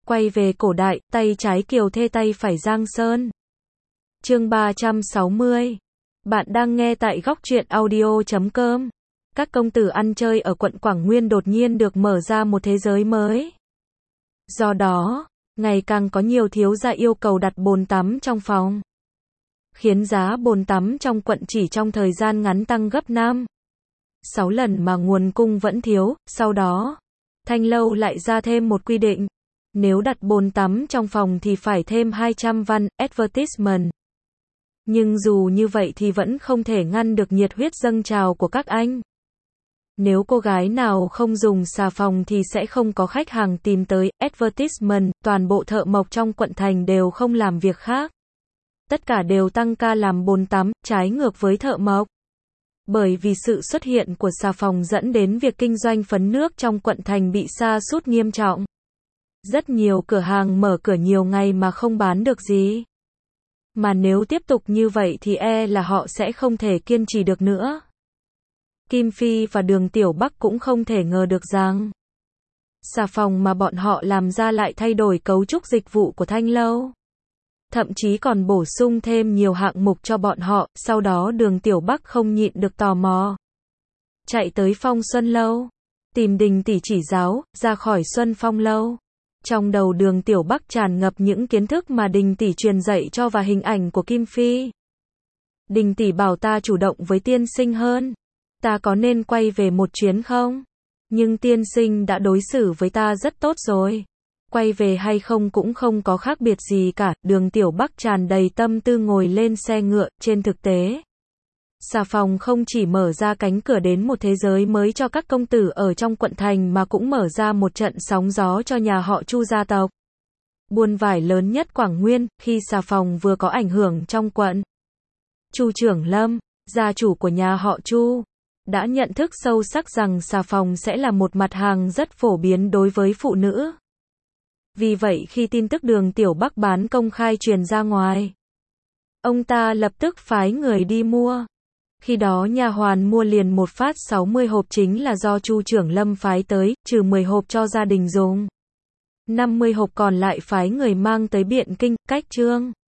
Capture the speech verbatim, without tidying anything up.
Quay về cổ đại, tay trái Kiều Thê tay phải Giang Sơn. Chương ba trăm sáu mươi. Bạn đang nghe tại góc truyện audio chấm com. Các công tử ăn chơi ở quận Quảng Nguyên đột nhiên được mở ra một thế giới mới. Do đó, ngày càng có nhiều thiếu gia yêu cầu đặt bồn tắm trong phòng, khiến giá bồn tắm trong quận chỉ trong thời gian ngắn tăng gấp năm, sáu lần mà nguồn cung vẫn thiếu. Sau đó, Thanh Lâu lại ra thêm một quy định. Nếu đặt bồn tắm trong phòng thì phải thêm hai trăm văn advertisement. Nhưng dù như vậy thì vẫn không thể ngăn được nhiệt huyết dâng trào của các anh. Nếu cô gái nào không dùng xà phòng thì sẽ không có khách hàng tìm tới advertisement, toàn bộ thợ mộc trong quận thành đều không làm việc khác. Tất cả đều tăng ca làm bồn tắm, trái ngược với thợ mộc. Bởi vì sự xuất hiện của xà phòng dẫn đến việc kinh doanh phấn nước trong quận thành bị sa sút nghiêm trọng. Rất nhiều cửa hàng mở cửa nhiều ngày mà không bán được gì. Mà nếu tiếp tục như vậy thì e là họ sẽ không thể kiên trì được nữa. Kim Phi và Đường Tiểu Bắc cũng không thể ngờ được rằng xà phòng mà bọn họ làm ra lại thay đổi cấu trúc dịch vụ của Thanh Lâu. Thậm chí còn bổ sung thêm nhiều hạng mục cho bọn họ. Sau đó Đường Tiểu Bắc không nhịn được tò mò, chạy tới Phong Xuân Lâu, tìm Đình tỷ chỉ giáo, ra khỏi Xuân Phong Lâu. Trong đầu Đường Tiểu Bắc tràn ngập những kiến thức mà Đình tỷ truyền dạy cho và hình ảnh của Kim Phi. Đình tỷ bảo ta chủ động với tiên sinh hơn. Ta có nên quay về một chuyến không? Nhưng tiên sinh đã đối xử với ta rất tốt rồi. Quay về hay không cũng không có khác biệt gì cả. Đường Tiểu Bắc tràn đầy tâm tư ngồi lên xe ngựa. Trên thực tế, xà phòng không chỉ mở ra cánh cửa đến một thế giới mới cho các công tử ở trong quận thành mà cũng mở ra một trận sóng gió cho nhà họ Chu gia tộc. Buôn vải lớn nhất Quảng Nguyên, khi xà phòng vừa có ảnh hưởng trong quận. Chu Trưởng Lâm, gia chủ của nhà họ Chu, đã nhận thức sâu sắc rằng xà phòng sẽ là một mặt hàng rất phổ biến đối với phụ nữ. Vì vậy khi tin tức Đường Tiểu Bắc bán công khai truyền ra ngoài, ông ta lập tức phái người đi mua. Khi đó nha hoàn mua liền một phát sáu mươi hộp chính là do Chu Trưởng Lâm phái tới, trừ mười hộp cho gia đình dùng. năm mươi hộp còn lại phái người mang tới Biện Kinh, Cách Trương.